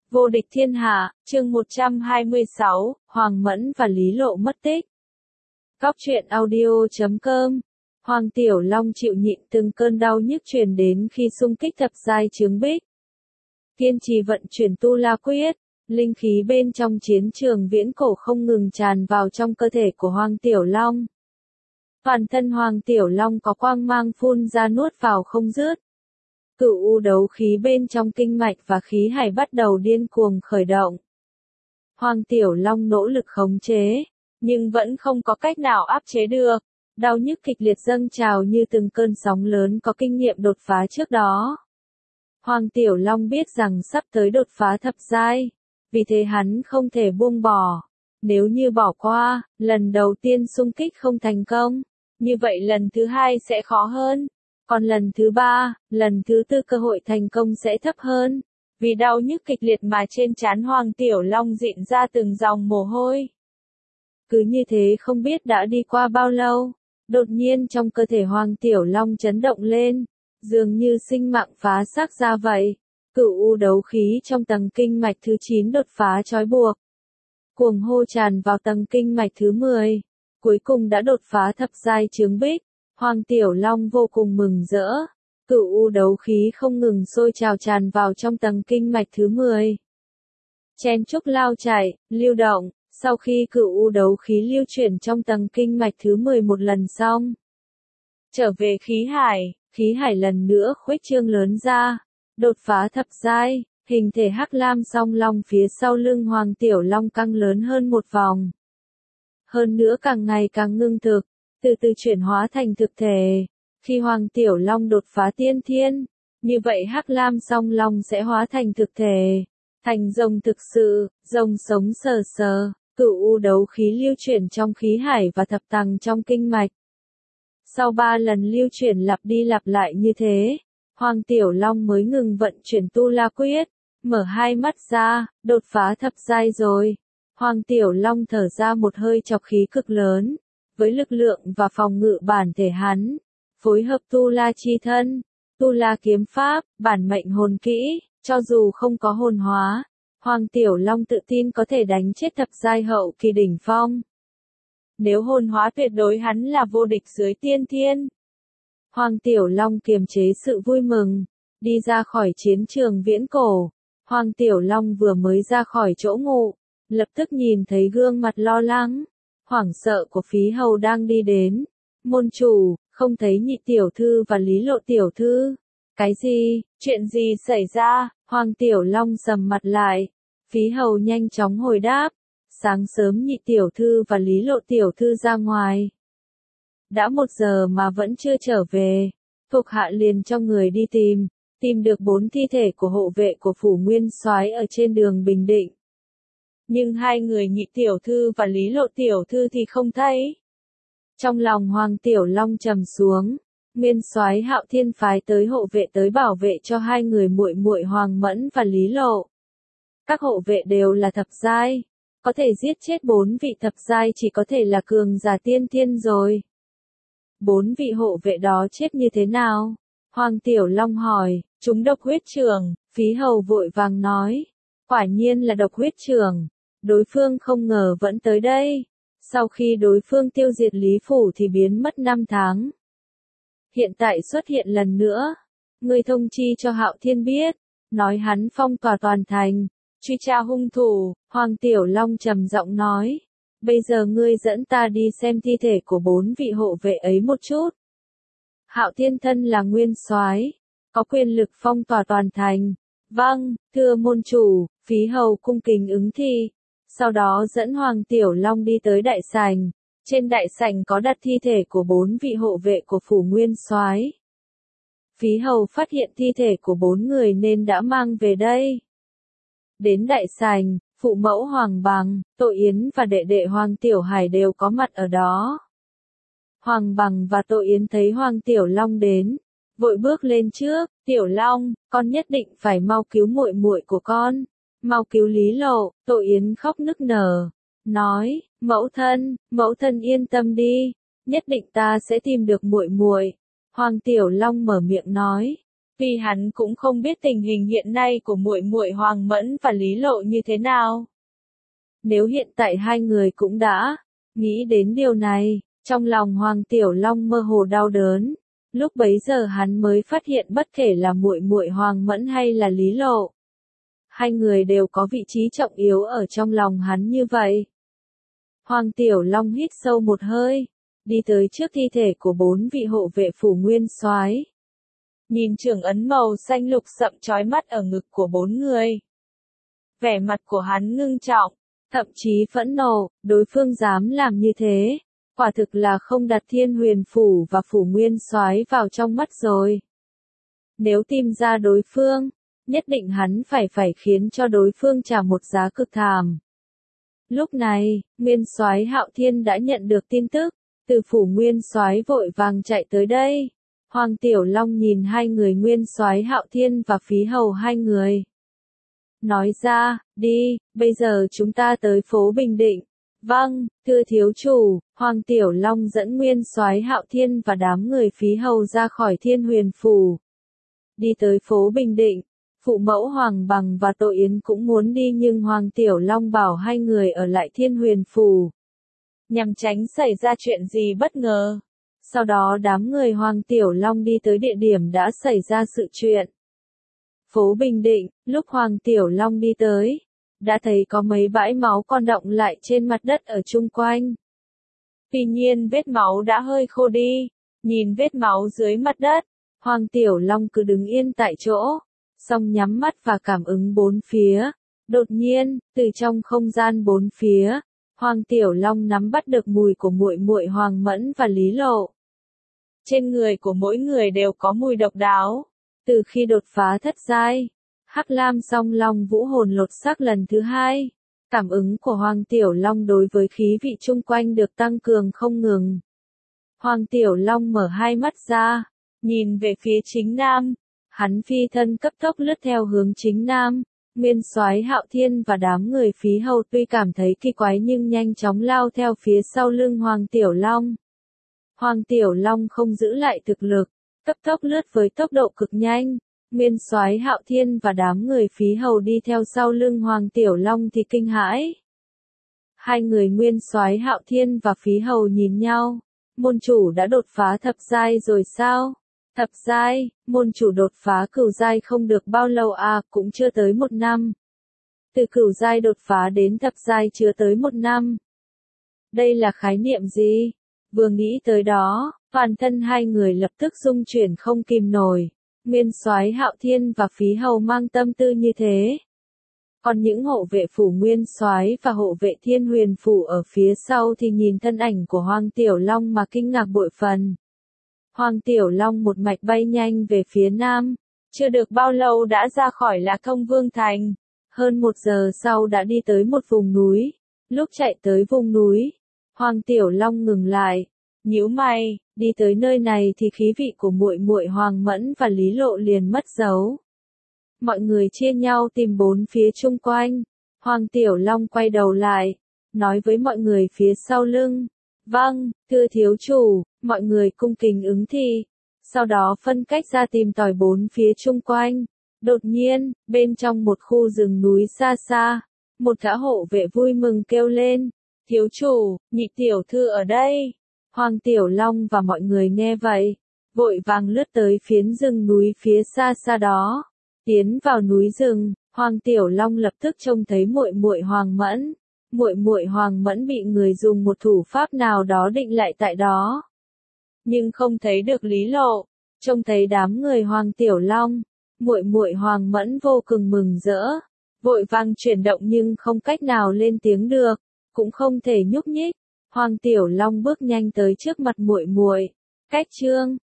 Vô địch thiên hạ, chương 126, Hoàng Mẫn và Lý Lộ mất tích. Góc truyện audio.com. Hoàng Tiểu Long chịu nhịn từng cơn đau nhức truyền đến khi xung kích thập giai chướng bích. Kiên trì vận chuyển tu la quyết, linh khí bên trong chiến trường viễn cổ không ngừng tràn vào trong cơ thể của Hoàng Tiểu Long. Toàn thân Hoàng Tiểu Long có quang mang phun ra nuốt vào không dứt. Cửu u đấu khí bên trong kinh mạch và khí hải bắt đầu điên cuồng khởi động. Hoàng Tiểu Long nỗ lực khống chế, nhưng vẫn không có cách nào áp chế được. Đau nhức kịch liệt dâng trào như từng cơn sóng lớn có kinh nghiệm đột phá trước đó. Hoàng Tiểu Long biết rằng sắp tới đột phá thập giai, vì thế hắn không thể buông bỏ. Nếu như bỏ qua, lần đầu tiên xung kích không thành công, như vậy lần thứ hai sẽ khó hơn. Còn lần thứ ba, lần thứ tư cơ hội thành công sẽ thấp hơn. Vì đau nhức kịch liệt mà trên trán Hoàng Tiểu Long rịn ra từng dòng mồ hôi. Cứ như thế không biết đã đi qua bao lâu, đột nhiên trong cơ thể Hoàng Tiểu Long chấn động lên, dường như sinh mạng phá xác ra vậy. Cửu u đấu khí trong tầng kinh mạch thứ 9 đột phá trói buộc. Cuồng hô tràn vào tầng kinh mạch thứ 10, cuối cùng đã đột phá thập giai chướng bích. Hoàng Tiểu Long vô cùng mừng rỡ, cửu u đấu khí không ngừng sôi trào tràn vào trong tầng kinh mạch thứ 10. Chen chúc lao chạy, lưu động, sau khi cửu u đấu khí lưu chuyển trong tầng kinh mạch thứ 10 một lần xong. Trở về khí hải lần nữa khuếch trương lớn ra, đột phá thập giai, hình thể hắc lam song long phía sau lưng Hoàng Tiểu Long căng lớn hơn một vòng. Hơn nữa càng ngày càng ngưng thực. Từ từ chuyển hóa thành thực thể. Khi Hoàng Tiểu Long đột phá tiên thiên, như vậy hắc lam song long sẽ hóa thành thực thể, thành rồng thực sự, rồng sống sờ sờ, cửu u đấu khí lưu chuyển trong khí hải và thập tầng trong kinh mạch. Sau 3 lần lưu chuyển lặp đi lặp lại như thế, Hoàng Tiểu Long mới ngừng vận chuyển tu la quyết, mở hai mắt ra, đột phá thập giai rồi. Hoàng Tiểu Long thở ra một hơi trọc khí cực lớn. Với lực lượng và phòng ngự bản thể hắn, phối hợp tu la chi thân, tu la kiếm pháp, bản mệnh hồn kỹ, cho dù không có hồn hóa, Hoàng Tiểu Long tự tin có thể đánh chết thập giai hậu kỳ đỉnh phong. Nếu hồn hóa tuyệt đối hắn là vô địch dưới tiên thiên. Hoàng Tiểu Long kiềm chế sự vui mừng, đi ra khỏi chiến trường viễn cổ. Hoàng Tiểu Long vừa mới ra khỏi chỗ ngủ, lập tức nhìn thấy gương mặt lo lắng, hoảng sợ của Phí Hầu đang đi đến. Môn chủ, không thấy Nhị tiểu thư và Lý Lộ tiểu thư. Cái gì, chuyện gì xảy ra? Hoàng Tiểu Long sầm mặt lại. Phí Hầu nhanh chóng hồi đáp. Sáng sớm Nhị tiểu thư và Lý Lộ tiểu thư ra ngoài. Đã 1 giờ mà vẫn chưa trở về. Thuộc hạ liền cho người đi tìm được 4 thi thể của hộ vệ của phủ Nguyên Soái ở trên đường Bình Định. Nhưng 2 người Nhị tiểu thư và Lý Lộ tiểu thư thì không thấy. Trong lòng Hoàng Tiểu Long trầm xuống, Nguyên Soái Hạo Thiên phái tới hộ vệ tới bảo vệ cho 2 người muội muội Hoàng Mẫn và Lý Lộ. Các hộ vệ đều là thập giai, có thể giết chết 4 vị thập giai chỉ có thể là cường giả tiên thiên rồi. 4 vị hộ vệ đó chết như thế nào? Hoàng Tiểu Long hỏi. Chúng độc huyết trường, Phí Hầu vội vàng nói. Quả nhiên là độc huyết trường. Đối phương không ngờ vẫn tới đây. Sau khi đối phương tiêu diệt Lý Phủ thì biến mất 5 tháng. Hiện tại xuất hiện lần nữa. Ngươi thông chi cho Hạo Thiên biết. Nói hắn phong tỏa toàn thành. Truy tra hung thủ. Hoàng Tiểu Long trầm giọng nói. Bây giờ ngươi dẫn ta đi xem thi thể của 4 vị hộ vệ ấy một chút. Hạo Thiên thân là nguyên soái, có quyền lực phong tỏa toàn thành. Vâng, thưa môn chủ. Phí Hầu cung kính ứng thi. Sau đó dẫn Hoàng Tiểu Long đi tới đại sảnh. Trên đại sảnh có đặt thi thể của 4 vị hộ vệ của phủ Nguyên Soái. Phí Hầu phát hiện thi thể của 4 người nên đã mang về đây. Đến đại sảnh, phụ mẫu Hoàng Bằng, Tội Yến và đệ đệ Hoàng Tiểu Hải đều có mặt ở đó. Hoàng Bằng và Tội Yến thấy Hoàng Tiểu Long đến, vội bước lên trước. Tiểu Long, con nhất định phải mau cứu muội muội của con. Mau cứu Lý Lộ. Tội Yến khóc nức nở, nói, mẫu thân yên tâm đi, nhất định ta sẽ tìm được muội muội. Hoàng Tiểu Long mở miệng nói, Vì hắn cũng không biết tình hình hiện nay của muội muội Hoàng Mẫn và Lý Lộ như thế nào. Nếu hiện tại hai người cũng đã nghĩ đến điều này, trong lòng Hoàng Tiểu Long mơ hồ đau đớn. Lúc bấy giờ hắn mới phát hiện bất kể là muội muội Hoàng Mẫn hay là Lý Lộ, hai người đều có vị trí trọng yếu ở trong lòng hắn như vậy. Hoàng Tiểu Long hít sâu một hơi, đi tới trước thi thể của 4 vị hộ vệ phủ nguyên soái. Nhìn trường ấn màu xanh lục sậm chói mắt ở ngực của 4 người. Vẻ mặt của hắn ngưng trọng, thậm chí phẫn nộ, đối phương dám làm như thế, quả thực là không đặt Thiên Huyền phủ và phủ nguyên soái vào trong mắt rồi. Nếu tìm ra đối phương, nhất định hắn phải khiến cho đối phương trả một giá cực thảm. Lúc này, Nguyên soái Hạo Thiên đã nhận được tin tức, từ phủ Nguyên soái vội vàng chạy tới đây. Hoàng Tiểu Long nhìn hai người Nguyên soái Hạo Thiên và Phí Hầu hai người. Nói ra, đi, bây giờ chúng ta tới phố Bình Định. Vâng, thưa thiếu chủ, Hoàng Tiểu Long dẫn Nguyên soái Hạo Thiên và đám người Phí Hầu ra khỏi Thiên Huyền phủ. Đi tới phố Bình Định, phụ mẫu Hoàng Bằng và Tô Yến cũng muốn đi nhưng Hoàng Tiểu Long bảo hai người ở lại Thiên Huyền phủ, nhằm tránh xảy ra chuyện gì bất ngờ. Sau đó đám người Hoàng Tiểu Long đi tới địa điểm đã xảy ra sự chuyện. Phố Bình Định, lúc Hoàng Tiểu Long đi tới, đã thấy có mấy bãi máu còn đọng lại trên mặt đất ở chung quanh. Tuy nhiên vết máu đã hơi khô đi, nhìn vết máu dưới mặt đất, Hoàng Tiểu Long cứ đứng yên tại chỗ, xong nhắm mắt và cảm ứng bốn phía. Đột nhiên, từ trong không gian bốn phía, Hoàng Tiểu Long nắm bắt được mùi của muội muội Hoàng Mẫn và Lý Lộ. Trên người của mỗi người đều có mùi độc đáo. Từ khi đột phá thất giai, Hắc Lam Song Long Vũ Hồn lột xác lần thứ 2, cảm ứng của Hoàng Tiểu Long đối với khí vị chung quanh được tăng cường không ngừng. Hoàng Tiểu Long mở hai mắt ra, nhìn về phía chính nam, hắn phi thân cấp tốc lướt theo hướng chính nam. Nguyên soái Hạo Thiên và đám người Phí Hầu tuy cảm thấy kỳ quái nhưng nhanh chóng lao theo phía sau lưng Hoàng Tiểu Long. Hoàng Tiểu Long không giữ lại thực lực, cấp tốc lướt với tốc độ cực nhanh. Nguyên soái Hạo Thiên và đám người Phí Hầu đi theo sau lưng Hoàng Tiểu Long thì kinh hãi. Hai người Nguyên soái Hạo Thiên và Phí Hầu nhìn nhau, môn chủ đã đột phá thập giai rồi sao? Thập giai, môn chủ đột phá cửu giai không được bao lâu à, cũng chưa tới 1 năm. Từ cửu giai đột phá đến thập giai chưa tới 1 năm. Đây là khái niệm gì? Vừa nghĩ tới đó, toàn thân hai người lập tức rung chuyển không kìm nổi. Nguyên soái Hạo Thiên và Phí Hầu mang tâm tư như thế. Còn những hộ vệ phủ Nguyên soái và hộ vệ Thiên Huyền phủ ở phía sau thì nhìn thân ảnh của Hoàng Tiểu Long mà kinh ngạc bội phần. Hoàng Tiểu Long một mạch bay nhanh về phía nam, chưa được bao lâu đã ra khỏi Lạc Thông Vương Thành. Hơn 1 giờ sau đã đi tới một vùng núi. Lúc chạy tới vùng núi, Hoàng Tiểu Long ngừng lại, nhíu mày, đi tới nơi này thì khí vị của muội muội Hoàng Mẫn và Lý Lộ liền mất dấu. Mọi người chia nhau tìm bốn phía chung quanh. Hoàng Tiểu Long quay đầu lại, nói với mọi người phía sau lưng. Vâng, thưa thiếu chủ, mọi người cung kính ứng thi. Sau đó phân cách ra tìm tòi bốn phía chung quanh. Đột nhiên, bên trong một khu rừng núi xa xa, một gã hộ vệ vui mừng kêu lên. Thiếu chủ, nhị tiểu thư ở đây. Hoàng Tiểu Long và mọi người nghe vậy, vội vàng lướt tới phiến rừng núi phía xa xa đó. Tiến vào núi rừng, Hoàng Tiểu Long lập tức trông thấy muội muội Hoàng Mẫn. Muội muội Hoàng Mẫn bị người dùng một thủ pháp nào đó định lại tại đó. Nhưng không thấy được Lý Lộ, trông thấy đám người Hoàng Tiểu Long, muội muội Hoàng Mẫn vô cùng mừng rỡ, vội vàng chuyển động nhưng không cách nào lên tiếng được, cũng không thể nhúc nhích. Hoàng Tiểu Long bước nhanh tới trước mặt muội muội. Cách chương